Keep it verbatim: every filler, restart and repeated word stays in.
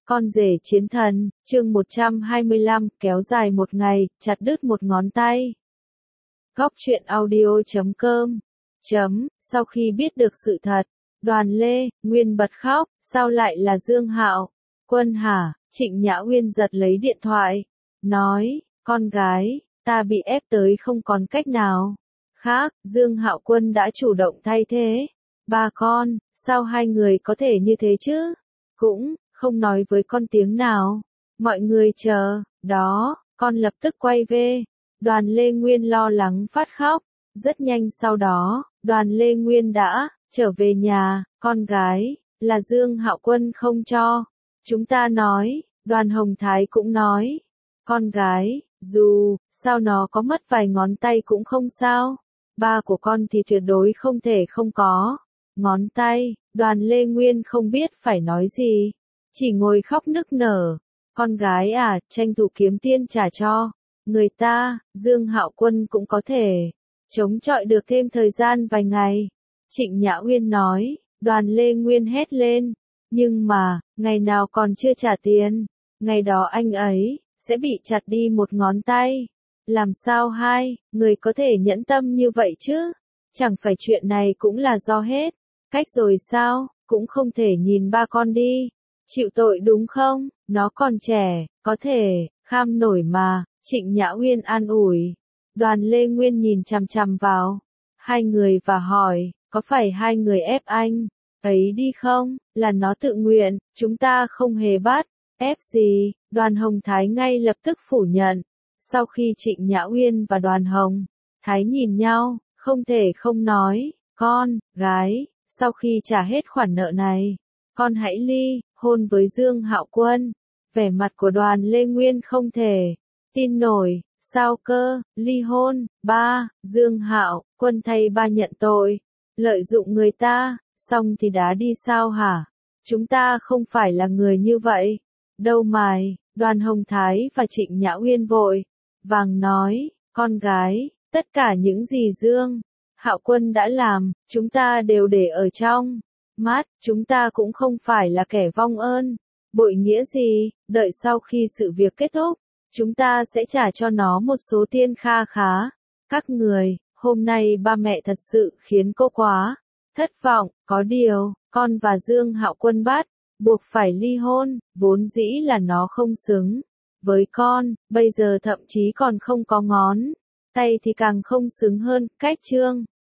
Con rể chiến thần, chương một trăm hai mươi lăm, kéo dài một ngày, chặt đứt một ngón tay. Góc truyện audio chấm com. Chấm, sau khi biết được sự thật, Đoàn Lê, Nguyên bật khóc, sao lại là Dương Hạo Quân hả? Trịnh Nhã Uyên giật lấy điện thoại, nói, con gái, ta bị ép tới không còn cách nào khác, Dương Hạo Quân đã chủ động thay thế. Ba con, sao hai người có thể như thế chứ? Cũng không nói với con tiếng nào. Mọi người chờ, đó, con lập tức quay về. Đoàn Lê Nguyên lo lắng phát khóc. Rất nhanh sau đó, Đoàn Lê Nguyên đã trở về nhà, con gái, là Dương Hạo Quân không cho. Chúng ta nói, Đoàn Hồng Thái cũng nói, con gái, dù sao nó có mất vài ngón tay cũng không sao. Ba của con thì tuyệt đối không thể không có ngón tay. Đoàn Lê Nguyên không biết phải nói gì, chỉ ngồi khóc nức nở. Con gái à, tranh thủ kiếm tiền trả cho người ta, Dương Hạo Quân cũng có thể chống chọi được thêm thời gian vài ngày. Trịnh Nhã Uyên nói. Đoàn Lê Nguyên hét lên, nhưng mà, ngày nào còn chưa trả tiền, ngày đó anh ấy sẽ bị chặt đi một ngón tay. Làm sao hai người có thể nhẫn tâm như vậy chứ? Chẳng phải chuyện này cũng là do hết cách rồi sao? Cũng không thể nhìn ba con đi chịu tội đúng không? Nó còn trẻ, có thể kham nổi mà. Trịnh Nhã Uyên an ủi. Đoàn Lê Nguyên nhìn chằm chằm vào hai người và hỏi, có phải hai người ép anh ấy đi không? Là nó tự nguyện, chúng ta không hề bắt ép gì. Đoàn Hồng Thái ngay lập tức phủ nhận. Sau khi Trịnh Nhã Uyên và Đoàn Hồng Thái nhìn nhau, không thể không nói, con, gái, sau khi trả hết khoản nợ này, con hãy ly hôn với Dương Hạo Quân. Vẻ mặt của Đoàn Lê Nguyên không thể tin nổi, sao cơ, ly hôn? Ba, Dương Hạo Quân thay ba nhận tội, lợi dụng người ta, xong thì đá đi sao hả? Chúng ta không phải là người như vậy. Đâu mày, Đoàn Hồng Thái và Trịnh Nhã Uyên vội vàng nói, con gái, tất cả những gì Dương Hạo Quân đã làm, chúng ta đều để ở trong mắt, chúng ta cũng không phải là kẻ vong ơn bội nghĩa gì. Đợi sau khi sự việc kết thúc, chúng ta sẽ trả cho nó một số tiền kha khá. Các người, hôm nay ba mẹ thật sự khiến cô quá thất vọng. Có điều, con và Dương Hạo Quân bắt buộc phải ly hôn, vốn dĩ là nó không xứng với con, bây giờ thậm chí còn không có ngón tay thì càng không xứng hơn. Cách chương